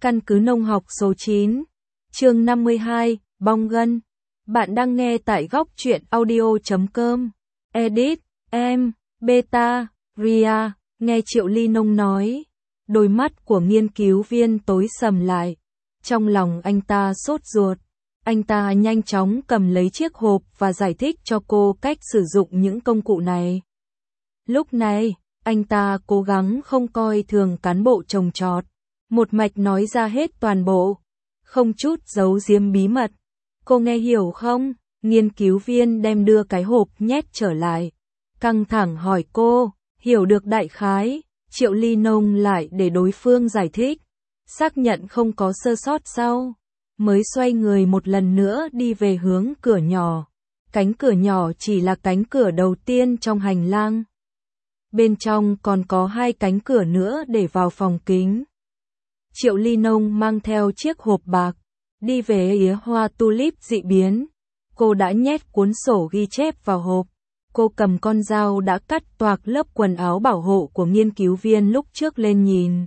Căn cứ nông học số 9, chương 52, bong gân. Bạn đang nghe tại góc truyện audio.com. Edit, em, beta, ria, nghe Triệu Ly Nông nói. Đôi mắt của nghiên cứu viên tối sầm lại. Trong lòng anh ta sốt ruột. Anh ta nhanh chóng cầm lấy chiếc hộp và giải thích cho cô cách sử dụng những công cụ này. Lúc này, anh ta cố gắng không coi thường cán bộ trồng trọt. Một mạch nói ra hết toàn bộ, không chút giấu giếm bí mật. Cô nghe hiểu không? Nghiên cứu viên đem đưa cái hộp nhét trở lại. Căng thẳng hỏi cô, hiểu được đại khái. Triệu Ly Nông lại để đối phương giải thích. Xác nhận không có sơ sót sau. Mới xoay người một lần nữa đi về hướng cửa nhỏ. Cánh cửa nhỏ chỉ là cánh cửa đầu tiên trong hành lang. Bên trong còn có 2 cánh cửa nữa để vào phòng kính. Triệu Ly Nông mang theo chiếc hộp bạc, đi về phía hoa tulip dị biến. Cô đã nhét cuốn sổ ghi chép vào hộp. Cô cầm con dao đã cắt toạc lớp quần áo bảo hộ của nghiên cứu viên lúc trước lên nhìn.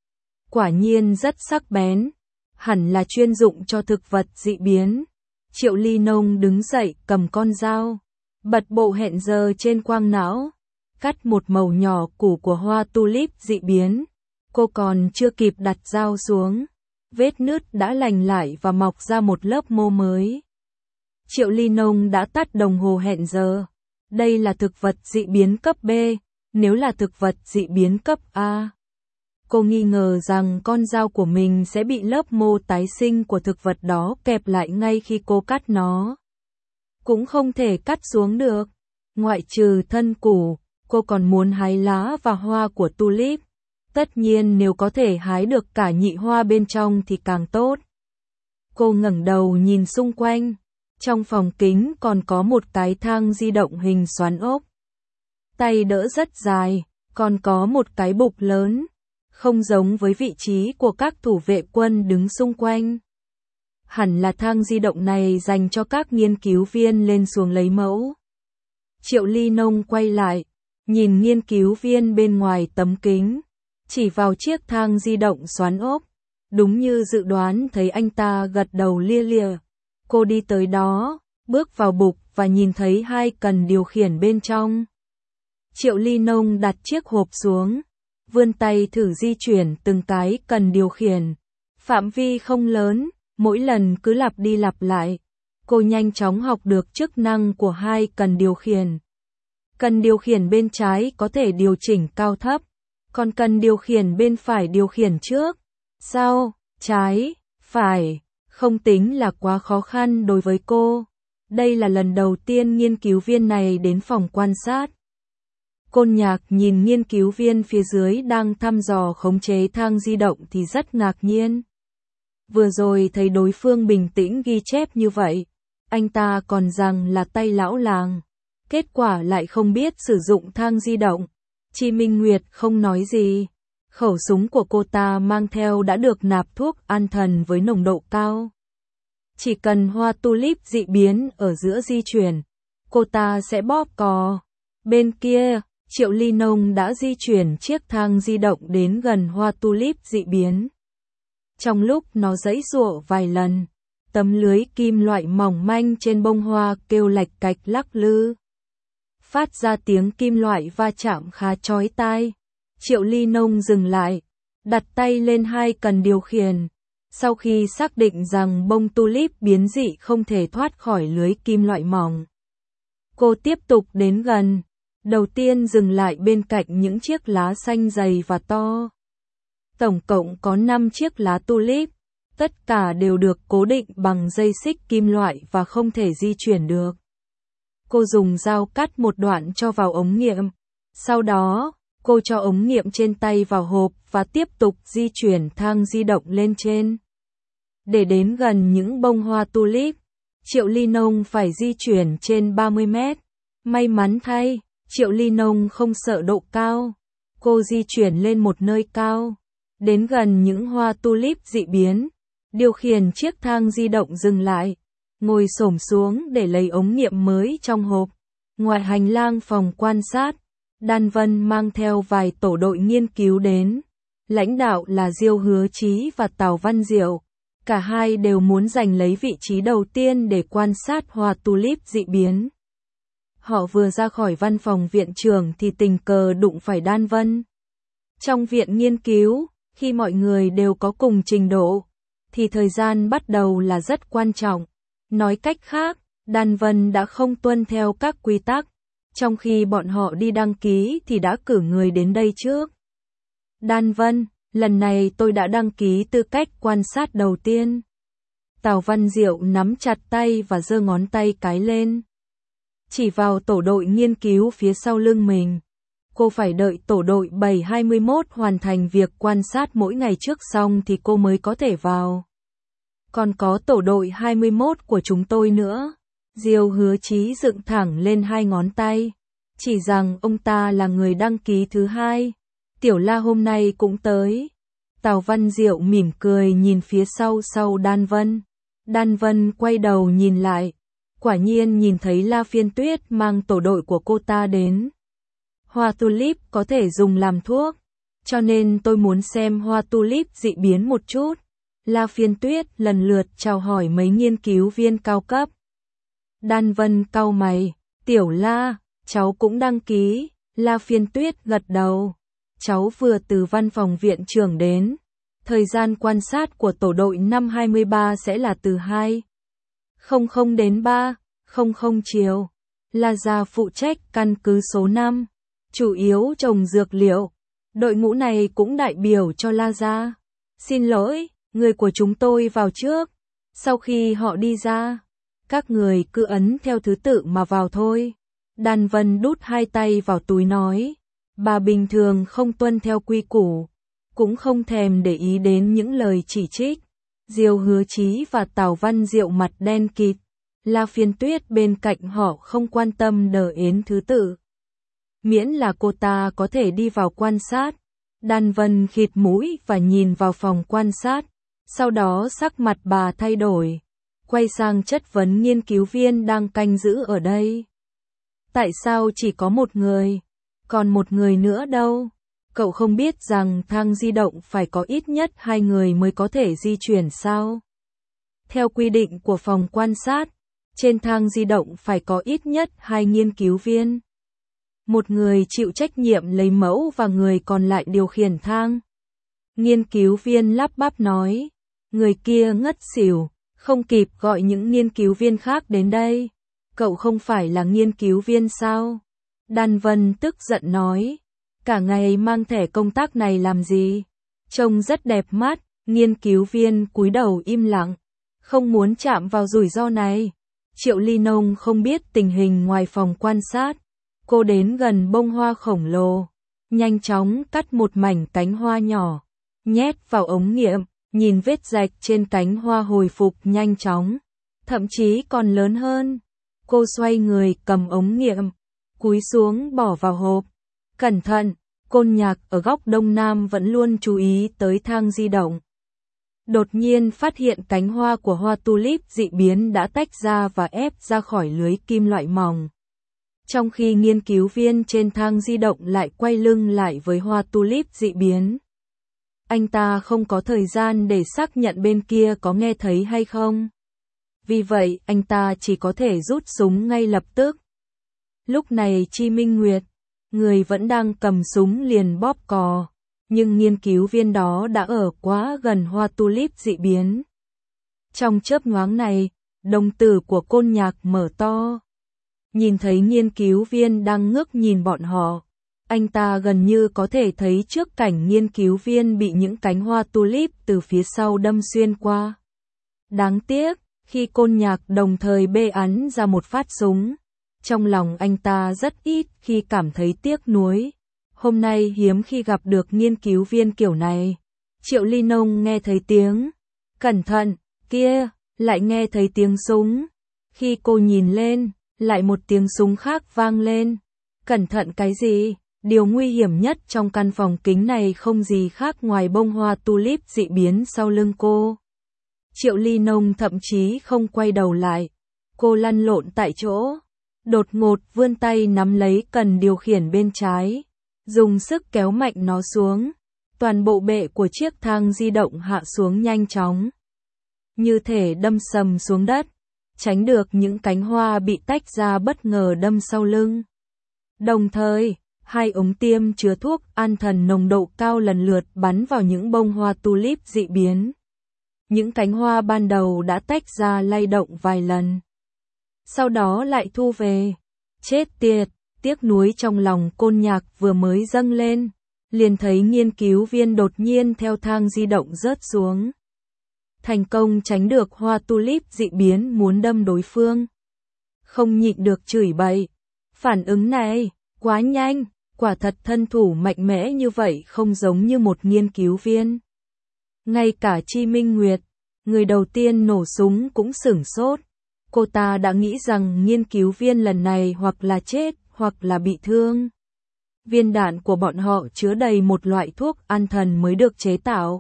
Quả nhiên rất sắc bén, hẳn là chuyên dụng cho thực vật dị biến. Triệu Ly Nông đứng dậy cầm con dao, bật bộ hẹn giờ trên quang não, cắt một mẩu nhỏ củ của hoa tulip dị biến. Cô còn chưa kịp đặt dao xuống, vết nứt đã lành lại và mọc ra một lớp mô mới. Triệu Ly Nông đã tắt đồng hồ hẹn giờ. Đây là thực vật dị biến cấp B, nếu là thực vật dị biến cấp A. Cô nghi ngờ rằng con dao của mình sẽ bị lớp mô tái sinh của thực vật đó kẹp lại ngay khi cô cắt nó. Cũng không thể cắt xuống được. Ngoại trừ thân củ, cô còn muốn hái lá và hoa của tulip. Tất nhiên nếu có thể hái được cả nhị hoa bên trong thì càng tốt. Cô ngẩng đầu nhìn xung quanh. Trong phòng kính còn có một cái thang di động hình xoắn ốc. Tay đỡ rất dài, còn có một cái bục lớn. Không giống với vị trí của các thủ vệ quân đứng xung quanh. Hẳn là thang di động này dành cho các nghiên cứu viên lên xuống lấy mẫu. Triệu Ly Nông quay lại, nhìn nghiên cứu viên bên ngoài tấm kính. Chỉ vào chiếc thang di động xoắn ốc. Đúng như dự đoán thấy anh ta gật đầu lia lịa. Cô đi tới đó, bước vào bục và nhìn thấy 2 cần điều khiển bên trong. Triệu Ly Nông đặt chiếc hộp xuống, vươn tay thử di chuyển từng cái cần điều khiển. Phạm vi không lớn, mỗi lần cứ lặp đi lặp lại. Cô nhanh chóng học được chức năng của 2 cần điều khiển. Cần điều khiển bên trái có thể điều chỉnh cao thấp, còn cần điều khiển bên phải điều khiển trước, sau, trái, phải. Không tính là quá khó khăn đối với cô. Đây là lần đầu tiên nghiên cứu viên này đến phòng quan sát. Côn Nhạc nhìn nghiên cứu viên phía dưới đang thăm dò khống chế thang di động thì rất ngạc nhiên. Vừa rồi thấy đối phương bình tĩnh ghi chép như vậy, anh ta còn rằng là tay lão làng. Kết quả lại không biết sử dụng thang di động. Chi Minh Nguyệt không nói gì. Khẩu súng của cô ta mang theo đã được nạp thuốc an thần với nồng độ cao. Chỉ cần hoa tulip dị biến ở giữa di chuyển, cô ta sẽ bóp cò. Bên kia, Triệu Ly Nông đã di chuyển chiếc thang di động đến gần hoa tulip dị biến. Trong lúc nó giãy giụa vài lần, tấm lưới kim loại mỏng manh trên bông hoa kêu lạch cạch lắc lư. Phát ra tiếng kim loại va chạm khá chói tai. Triệu Ly Nông dừng lại, đặt tay lên 2 cần điều khiển. Sau khi xác định rằng bông tulip biến dị không thể thoát khỏi lưới kim loại mỏng, cô tiếp tục đến gần. Đầu tiên dừng lại bên cạnh những chiếc lá xanh dày và to. Tổng cộng có 5 chiếc lá tulip, tất cả đều được cố định bằng dây xích kim loại và không thể di chuyển được. Cô dùng dao cắt một đoạn cho vào ống nghiệm. Sau đó, cô cho ống nghiệm trên tay vào hộp và tiếp tục di chuyển thang di động lên trên. Để đến gần những bông hoa tulip, Triệu Ly Nông phải di chuyển trên 30 mét. May mắn thay, Triệu Ly Nông không sợ độ cao. Cô di chuyển lên một nơi cao, đến gần những hoa tulip dị biến. Điều khiển chiếc thang di động dừng lại, ngồi xổm xuống để lấy ống nghiệm mới trong hộp. Ngoài hành lang phòng quan sát, Đan Vân mang theo vài tổ đội nghiên cứu đến. Lãnh đạo là Diêu Hứa Chí và Tào Văn Diệu. Cả hai đều muốn giành lấy vị trí đầu tiên để quan sát hoa tulip dị biến. Họ vừa ra khỏi văn phòng viện trưởng thì tình cờ đụng phải Đan Vân. Trong viện nghiên cứu, khi mọi người đều có cùng trình độ, thì thời gian bắt đầu là rất quan trọng. Nói cách khác, Đan Vân đã không tuân theo các quy tắc, trong khi bọn họ đi đăng ký thì đã cử người đến đây trước. Đan Vân, lần này tôi đã đăng ký tư cách quan sát đầu tiên. Tào Văn Diệu nắm chặt tay và giơ ngón tay cái lên. Chỉ vào tổ đội nghiên cứu phía sau lưng mình. Cô phải đợi tổ đội 721 hoàn thành việc quan sát mỗi ngày trước xong thì cô mới có thể vào. Còn có tổ đội 21 của chúng tôi nữa. Diêu Hứa Chí dựng thẳng lên hai ngón tay, chỉ rằng ông ta là người đăng ký thứ hai. Tiểu La hôm nay cũng tới. Tào Văn Diệu mỉm cười nhìn phía sau Đan Vân. Đan Vân quay đầu nhìn lại. Quả nhiên nhìn thấy La Phiên Tuyết mang tổ đội của cô ta đến. Hoa tulip có thể dùng làm thuốc, cho nên tôi muốn xem hoa tulip dị biến một chút. La Phiên Tuyết lần lượt chào hỏi mấy nghiên cứu viên cao cấp. Đan Vân cau mày, Tiểu La, cháu cũng đăng ký. La Phiên Tuyết gật đầu. Cháu vừa từ văn phòng viện trưởng đến. Thời gian quan sát của tổ đội năm 23 sẽ là từ 2:00 đến 3:00 chiều. La gia phụ trách căn cứ số 5, chủ yếu trồng dược liệu. Đội ngũ này cũng đại biểu cho La gia. Xin lỗi, người của chúng tôi vào trước. Sau khi họ đi ra, các người cứ ấn theo thứ tự mà vào thôi. Đan Vân đút hai tay vào túi nói. Bà bình thường không tuân theo quy củ, cũng không thèm để ý đến những lời chỉ trích. Diêu Hứa Chí và Tào Văn Diệu mặt đen kịt. La Phiên Tuyết bên cạnh họ không quan tâm đờ ến thứ tự. Miễn là cô ta có thể đi vào quan sát. Đan Vân khịt mũi và nhìn vào phòng quan sát. Sau đó sắc mặt bà thay đổi, quay sang chất vấn nghiên cứu viên đang canh giữ ở đây. Tại sao chỉ có một người? Còn một người nữa đâu? Cậu không biết rằng thang di động phải có ít nhất 2 người mới có thể di chuyển sao? Theo quy định của phòng quan sát, trên thang di động phải có ít nhất 2 nghiên cứu viên. Một người chịu trách nhiệm lấy mẫu và người còn lại điều khiển thang. Nghiên cứu viên lắp bắp nói. Người kia ngất xỉu, không kịp gọi những nghiên cứu viên khác đến đây. Cậu không phải là nghiên cứu viên sao? Đan Vân tức giận nói. Cả ngày mang thẻ công tác này làm gì? Trông rất đẹp mắt. Nghiên cứu viên cúi đầu im lặng, không muốn chạm vào rủi ro này. Triệu Ly Nông không biết tình hình ngoài phòng quan sát. Cô đến gần bông hoa khổng lồ, nhanh chóng cắt một mảnh cánh hoa nhỏ, nhét vào ống nghiệm, nhìn vết rạch trên cánh hoa hồi phục nhanh chóng, thậm chí còn lớn hơn. Cô xoay người cầm ống nghiệm, cúi xuống bỏ vào hộp. Cẩn thận, Côn Nhạc ở góc đông nam vẫn luôn chú ý tới thang di động. Đột nhiên phát hiện cánh hoa của hoa tulip dị biến đã tách ra và ép ra khỏi lưới kim loại mỏng. Trong khi nghiên cứu viên trên thang di động lại quay lưng lại với hoa tulip dị biến. Anh ta không có thời gian để xác nhận bên kia có nghe thấy hay không. Vì vậy anh ta chỉ có thể rút súng ngay lập tức. Lúc này Chi Minh Nguyệt, người vẫn đang cầm súng liền bóp cò. Nhưng nghiên cứu viên đó đã ở quá gần hoa tulip dị biến. Trong chớp nhoáng này, đồng tử của Côn Nhạc mở to. Nhìn thấy nghiên cứu viên đang ngước nhìn bọn họ. Anh ta gần như có thể thấy trước cảnh nghiên cứu viên bị những cánh hoa tulip từ phía sau đâm xuyên qua. Đáng tiếc, khi Côn Nhạc đồng thời bê ắn ra một phát súng, trong lòng anh ta rất ít khi cảm thấy tiếc nuối. Hôm nay hiếm khi gặp được nghiên cứu viên kiểu này. Triệu Ly Nông nghe thấy tiếng cẩn thận kia, lại nghe thấy tiếng súng. Khi cô nhìn lên, lại một tiếng súng khác vang lên. Cẩn thận cái gì? Điều nguy hiểm nhất trong căn phòng kính này không gì khác ngoài bông hoa tulip dị biến sau lưng cô. Triệu Ly Nông thậm chí không quay đầu lại. Cô lăn lộn tại chỗ, đột ngột vươn tay nắm lấy cần điều khiển bên trái, dùng sức kéo mạnh nó xuống. Toàn bộ bệ của chiếc thang di động hạ xuống nhanh chóng, như thể đâm sầm xuống đất, tránh được những cánh hoa bị tách ra bất ngờ đâm sau lưng. Đồng thời, 2 ống tiêm chứa thuốc an thần nồng độ cao lần lượt bắn vào những bông hoa tulip dị biến. Những cánh hoa ban đầu đã tách ra lay động vài lần, sau đó lại thu về. Chết tiệt, tiếc nuối trong lòng Côn Nhạc vừa mới dâng lên, liền thấy nghiên cứu viên đột nhiên theo thang di động rớt xuống. Thành công tránh được hoa tulip dị biến muốn đâm đối phương. Không nhịn được chửi bậy. Phản ứng này, quá nhanh, quả thật thân thủ mạnh mẽ như vậy không giống như một nghiên cứu viên. Ngay cả Chi Minh Nguyệt, người đầu tiên nổ súng cũng sửng sốt. Cô ta đã nghĩ rằng nghiên cứu viên lần này hoặc là chết, hoặc là bị thương. Viên đạn của bọn họ chứa đầy một loại thuốc an thần mới được chế tạo.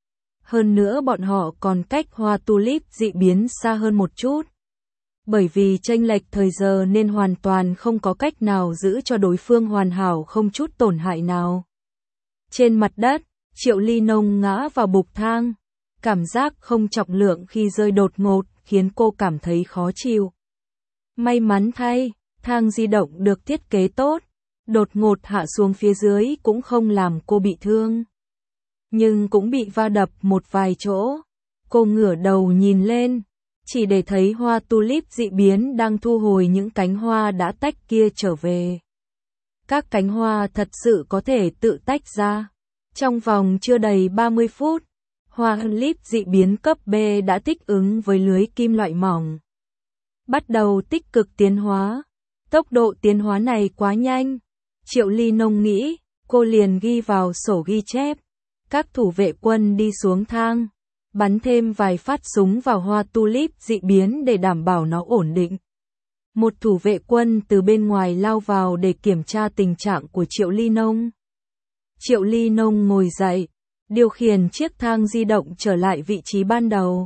Hơn nữa bọn họ còn cách hoa tulip dị biến xa hơn một chút. Bởi vì chênh lệch thời giờ nên hoàn toàn không có cách nào giữ cho đối phương hoàn hảo không chút tổn hại nào. Trên mặt đất, Triệu Ly Nông ngã vào bục thang. Cảm giác không trọng lượng khi rơi đột ngột khiến cô cảm thấy khó chịu. May mắn thay, thang di động được thiết kế tốt, đột ngột hạ xuống phía dưới cũng không làm cô bị thương. Nhưng cũng bị va đập một vài chỗ. Cô ngửa đầu nhìn lên, chỉ để thấy hoa tulip dị biến đang thu hồi những cánh hoa đã tách kia trở về. Các cánh hoa thật sự có thể tự tách ra. Trong vòng chưa đầy 30 phút, hoa tulip dị biến cấp B đã thích ứng với lưới kim loại mỏng. Bắt đầu tích cực tiến hóa. Tốc độ tiến hóa này quá nhanh. Triệu Ly Nông nghĩ, cô liền ghi vào sổ ghi chép. Các thủ vệ quân đi xuống thang, bắn thêm vài phát súng vào hoa tulip dị biến để đảm bảo nó ổn định. Một thủ vệ quân từ bên ngoài lao vào để kiểm tra tình trạng của Triệu Ly Nông. Triệu Ly Nông ngồi dậy, điều khiển chiếc thang di động trở lại vị trí ban đầu.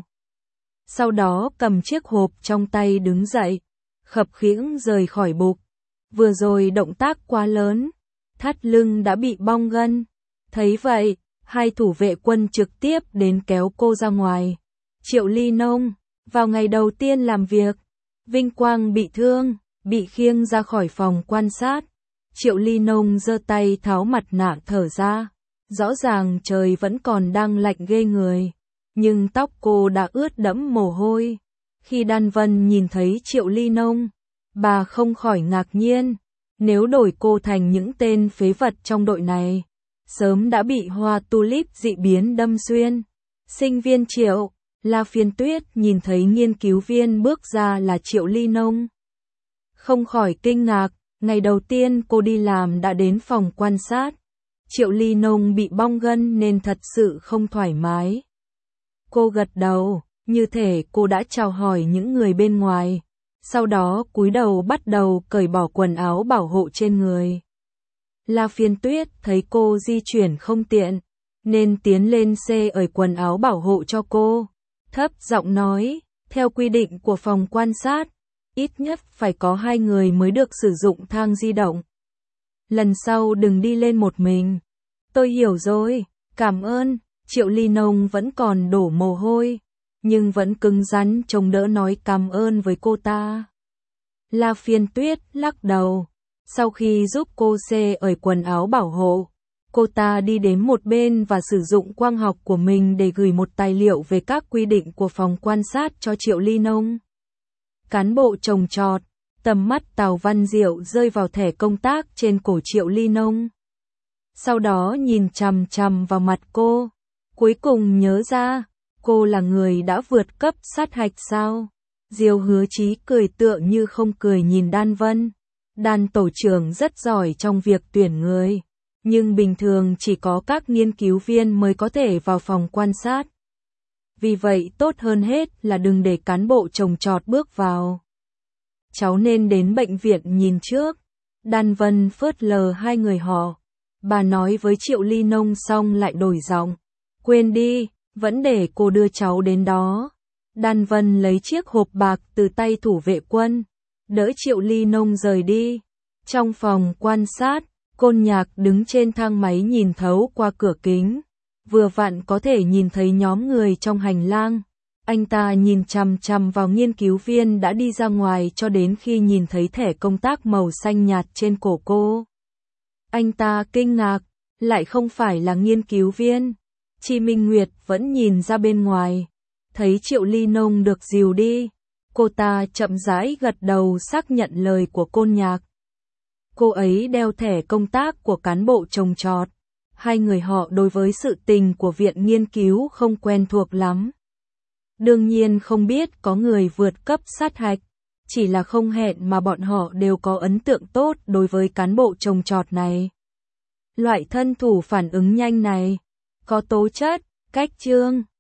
Sau đó cầm chiếc hộp trong tay đứng dậy, khập khiễng rời khỏi bục. Vừa rồi động tác quá lớn, thắt lưng đã bị bong gân. Thấy vậy, 2 thủ vệ quân trực tiếp đến kéo cô ra ngoài. Triệu Ly Nông, vào ngày đầu tiên làm việc, vinh quang bị thương, bị khiêng ra khỏi phòng quan sát. Triệu Ly Nông giơ tay tháo mặt nạ thở ra. Rõ ràng trời vẫn còn đang lạnh ghê người, nhưng tóc cô đã ướt đẫm mồ hôi. Khi Đan Vân nhìn thấy Triệu Ly Nông, bà không khỏi ngạc nhiên. Nếu đổi cô thành những tên phế vật trong đội này, sớm đã bị hoa tulip dị biến đâm xuyên. Sinh viên Triệu, La Phiên Tuyết nhìn thấy nghiên cứu viên bước ra là Triệu Ly Nông. Không khỏi kinh ngạc, ngày đầu tiên cô đi làm đã đến phòng quan sát. Triệu Ly Nông bị bong gân nên thật sự không thoải mái. Cô gật đầu, như thể cô đã chào hỏi những người bên ngoài. Sau đó cúi đầu bắt đầu cởi bỏ quần áo bảo hộ trên người. La Phiên Tuyết thấy cô di chuyển không tiện, nên tiến lên cởi quần áo bảo hộ cho cô. Thấp giọng nói, theo quy định của phòng quan sát, ít nhất phải có 2 người mới được sử dụng thang di động. Lần sau đừng đi lên một mình. Tôi hiểu rồi, cảm ơn. Triệu Ly Nông vẫn còn đổ mồ hôi, nhưng vẫn cứng rắn chống đỡ nói cảm ơn với cô ta. La Phiên Tuyết lắc đầu. Sau khi giúp cô cởi quần áo bảo hộ, cô ta đi đến một bên và sử dụng quang học của mình để gửi một tài liệu về các quy định của phòng quan sát cho Triệu Ly Nông. Cán bộ trồng trọt, tầm mắt Tào Văn Diệu rơi vào thẻ công tác trên cổ Triệu Ly Nông. Sau đó nhìn chằm chằm vào mặt cô, cuối cùng nhớ ra, cô là người đã vượt cấp sát hạch sao? Diêu Hứa Chí cười tựa như không cười nhìn Đan Vân. Đan tổ trưởng rất giỏi trong việc tuyển người, nhưng bình thường chỉ có các nghiên cứu viên mới có thể vào phòng quan sát. Vì vậy tốt hơn hết là đừng để cán bộ trồng trọt bước vào. Cháu nên đến bệnh viện nhìn trước. Đan Vân phớt lờ 2 người họ. Bà nói với Triệu Ly Nông xong lại đổi giọng. Quên đi, vẫn để cô đưa cháu đến đó. Đan Vân lấy chiếc hộp bạc từ tay thủ vệ quân, đỡ Triệu Ly Nông rời đi. Trong phòng quan sát, Côn Nhạc đứng trên thang máy nhìn thấu qua cửa kính, vừa vặn có thể nhìn thấy nhóm người trong hành lang. Anh ta nhìn chằm chằm vào nghiên cứu viên đã đi ra ngoài cho đến khi nhìn thấy thẻ công tác màu xanh nhạt trên cổ cô. Anh ta kinh ngạc, lại không phải là nghiên cứu viên. Chi Minh Nguyệt vẫn nhìn ra bên ngoài, thấy Triệu Ly Nông được dìu đi. Cô ta chậm rãi gật đầu xác nhận lời của Côn Nhạc. Cô ấy đeo thẻ công tác của cán bộ trồng trọt. Hai người họ đối với sự tình của viện nghiên cứu không quen thuộc lắm. Đương nhiên không biết có người vượt cấp sát hạch, chỉ là không hẹn mà bọn họ đều có ấn tượng tốt đối với cán bộ trồng trọt này. Loại thân thủ phản ứng nhanh này, có tố chất, cách chương.